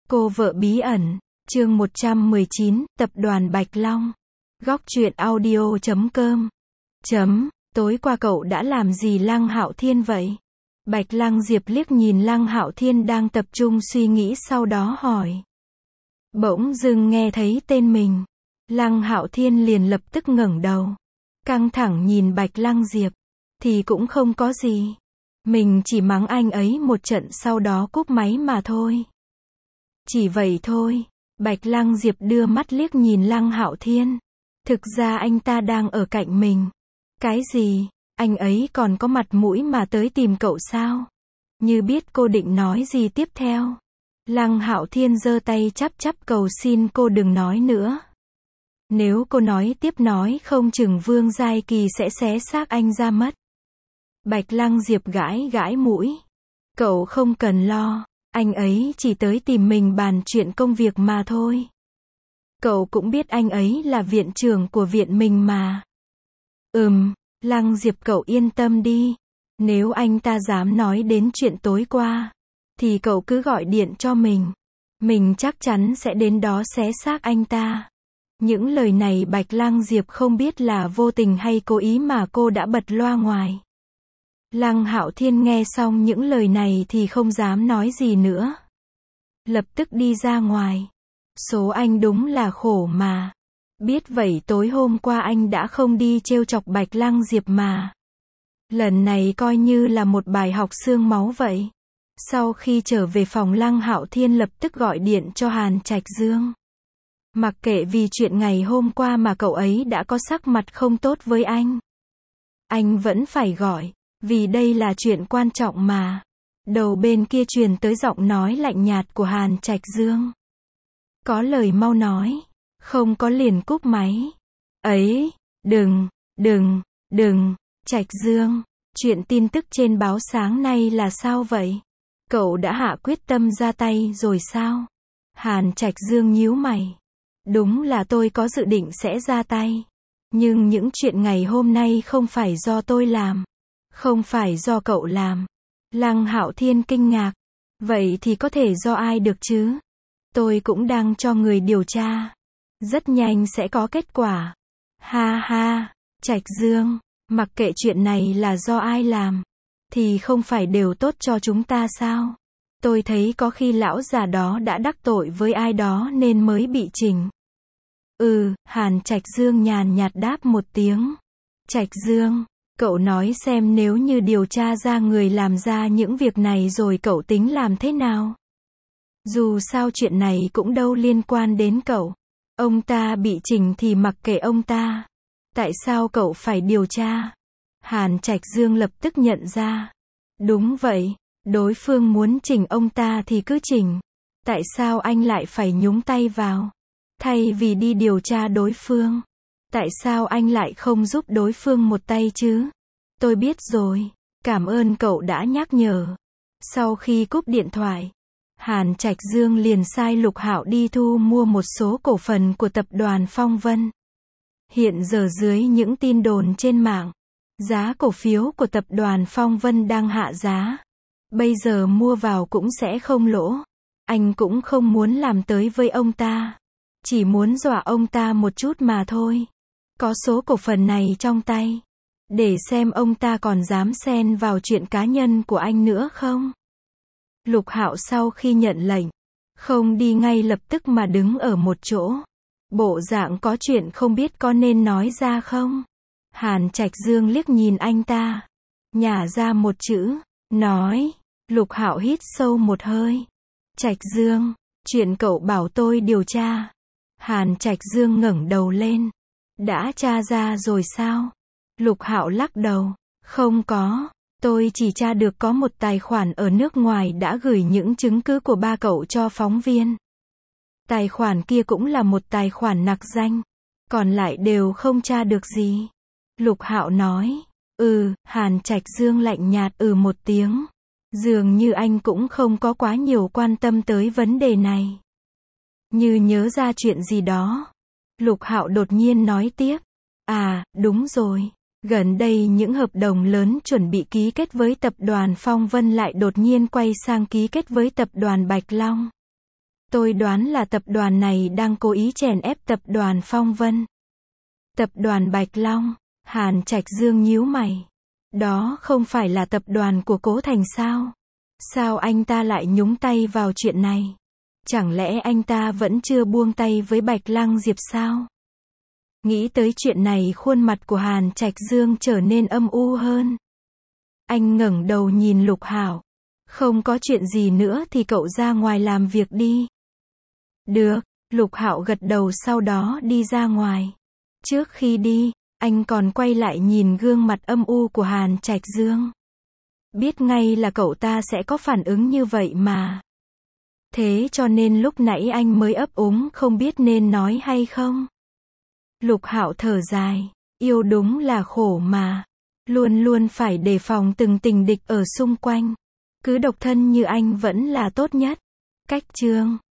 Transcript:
Cô vợ bí ẩn, chương 119, tập đoàn Bạch Long. Góc truyện audio.com. Tối qua cậu đã làm gì Lăng Hạo Thiên vậy? Bạch Lăng Diệp liếc nhìn Lăng Hạo Thiên đang tập trung suy nghĩ, sau đó hỏi. Bỗng dưng nghe thấy tên mình. Lăng Hạo Thiên liền lập tức ngẩng đầu. Căng thẳng nhìn Bạch Lăng Diệp. Thì cũng không có gì. Mình chỉ mắng anh ấy một trận sau đó cúp máy mà thôi. Chỉ vậy thôi. Bạch Lăng Diệp đưa mắt liếc nhìn Lăng Hạo Thiên. Thực ra anh ta đang ở cạnh mình. Cái gì? Anh ấy còn có mặt mũi mà tới tìm cậu sao? Như biết cô định nói gì tiếp theo. Lăng Hạo Thiên giơ tay chắp cầu xin cô đừng nói nữa. Nếu cô nói tiếp nói không chừng Vương Giai Kỳ sẽ xé xác anh ra mất. Bạch Lăng Diệp gãi mũi. Cậu không cần lo. Anh ấy chỉ tới tìm mình bàn chuyện công việc mà thôi. Cậu cũng biết anh ấy là viện trưởng của viện mình mà. Lăng Diệp cậu yên tâm đi. Nếu anh ta dám nói đến chuyện tối qua, thì cậu cứ gọi điện cho mình. Mình chắc chắn sẽ đến đó xé xác anh ta. Những lời này Bạch Lăng Diệp không biết là vô tình hay cố ý mà cô đã bật loa ngoài. Lăng Hạo Thiên nghe xong những lời này thì không dám nói gì nữa. Lập tức đi ra ngoài. Số anh đúng là khổ mà. Biết vậy tối hôm qua anh đã không đi trêu chọc Bạch Lăng Diệp mà. Lần này coi như là một bài học xương máu vậy. Sau khi trở về phòng, Lăng Hạo Thiên lập tức gọi điện cho Hàn Trạch Dương. Mặc kệ vì chuyện ngày hôm qua mà cậu ấy đã có sắc mặt không tốt với anh vẫn phải gọi. Vì đây là chuyện quan trọng mà. Đầu bên kia truyền tới giọng nói lạnh nhạt của Hàn Trạch Dương. Có lời mau nói. Không có liền cúp máy. Ấy, đừng. Trạch Dương, chuyện tin tức trên báo sáng nay là sao vậy? Cậu đã hạ quyết tâm ra tay rồi sao? Hàn Trạch Dương nhíu mày. Đúng là tôi có dự định sẽ ra tay. Nhưng những chuyện ngày hôm nay không phải do tôi làm. Không phải do cậu làm. Lăng Hạo Thiên kinh ngạc. Vậy thì có thể do ai được chứ? Tôi cũng đang cho người điều tra. Rất nhanh sẽ có kết quả. Ha, Trạch Dương, mặc kệ chuyện này là do ai làm, thì không phải đều tốt cho chúng ta sao? Tôi thấy có khi lão già đó đã đắc tội với ai đó nên mới bị trừng. Hàn Trạch Dương nhàn nhạt đáp một tiếng. Trạch Dương, cậu nói xem nếu như điều tra ra người làm ra những việc này rồi cậu tính làm thế nào? Dù sao chuyện này cũng đâu liên quan đến cậu. Ông ta bị trừng thì mặc kệ ông ta. Tại sao cậu phải điều tra? Hàn Trạch Dương lập tức nhận ra. Đúng vậy, đối phương muốn trừng ông ta thì cứ trừng. Tại sao anh lại phải nhúng tay vào? Thay vì đi điều tra đối phương, tại sao anh lại không giúp đối phương một tay chứ? Tôi biết rồi, cảm ơn cậu đã nhắc nhở. Sau khi cúp điện thoại, Hàn Trạch Dương liền sai Lục Hạo đi thu mua một số cổ phần của tập đoàn Phong Vân. Hiện giờ dưới những tin đồn trên mạng, giá cổ phiếu của tập đoàn Phong Vân đang hạ giá. Bây giờ mua vào cũng sẽ không lỗ. Anh cũng không muốn làm tới với ông ta. Chỉ muốn dọa ông ta một chút mà thôi. Có số cổ phần này trong tay. Để xem ông ta còn dám xen vào chuyện cá nhân của anh nữa không? Lục Hạo sau khi nhận lệnh, không đi ngay lập tức mà đứng ở một chỗ. Bộ dạng có chuyện không biết có nên nói ra không? Hàn Trạch Dương liếc nhìn anh ta. Nhả ra một chữ. Nói. Lục Hạo hít sâu một hơi. Trạch Dương, chuyện cậu bảo tôi điều tra. Hàn Trạch Dương ngẩng đầu lên. Đã tra ra rồi sao? Lục Hạo lắc đầu. Không có. Tôi chỉ tra được có một tài khoản ở nước ngoài đã gửi những chứng cứ của ba cậu cho phóng viên. Tài khoản kia cũng là một tài khoản nặc danh. Còn lại đều không tra được gì. Lục Hạo nói. Hàn Trạch Dương lạnh nhạt một tiếng. Dường như anh cũng không có quá nhiều quan tâm tới vấn đề này. Như nhớ ra chuyện gì đó. Lục Hạo đột nhiên nói tiếp. Đúng rồi. Gần đây những hợp đồng lớn chuẩn bị ký kết với tập đoàn Phong Vân lại đột nhiên quay sang ký kết với tập đoàn Bạch Long. Tôi đoán là tập đoàn này đang cố ý chèn ép tập đoàn Phong Vân. Tập đoàn Bạch Long. Hàn Trạch Dương nhíu mày. Đó không phải là tập đoàn của Cố Thành sao? Sao anh ta lại nhúng tay vào chuyện này? Chẳng lẽ anh ta vẫn chưa buông tay với Bạch Lăng Diệp sao? Nghĩ tới chuyện này, khuôn mặt của Hàn Trạch Dương trở nên âm u hơn. Anh ngẩng đầu nhìn Lục Hạo. Không có chuyện gì nữa thì cậu ra ngoài làm việc đi. Được, Lục Hạo gật đầu sau đó đi ra ngoài. Trước khi đi, anh còn quay lại nhìn gương mặt âm u của Hàn Trạch Dương. Biết ngay là cậu ta sẽ có phản ứng như vậy mà. Thế cho nên lúc nãy anh mới ấp úng không biết nên nói hay không. Lục Hạo thở dài, yêu đúng là khổ mà. Luôn luôn phải đề phòng từng tình địch ở xung quanh. Cứ độc thân như anh vẫn là tốt nhất. Cách chương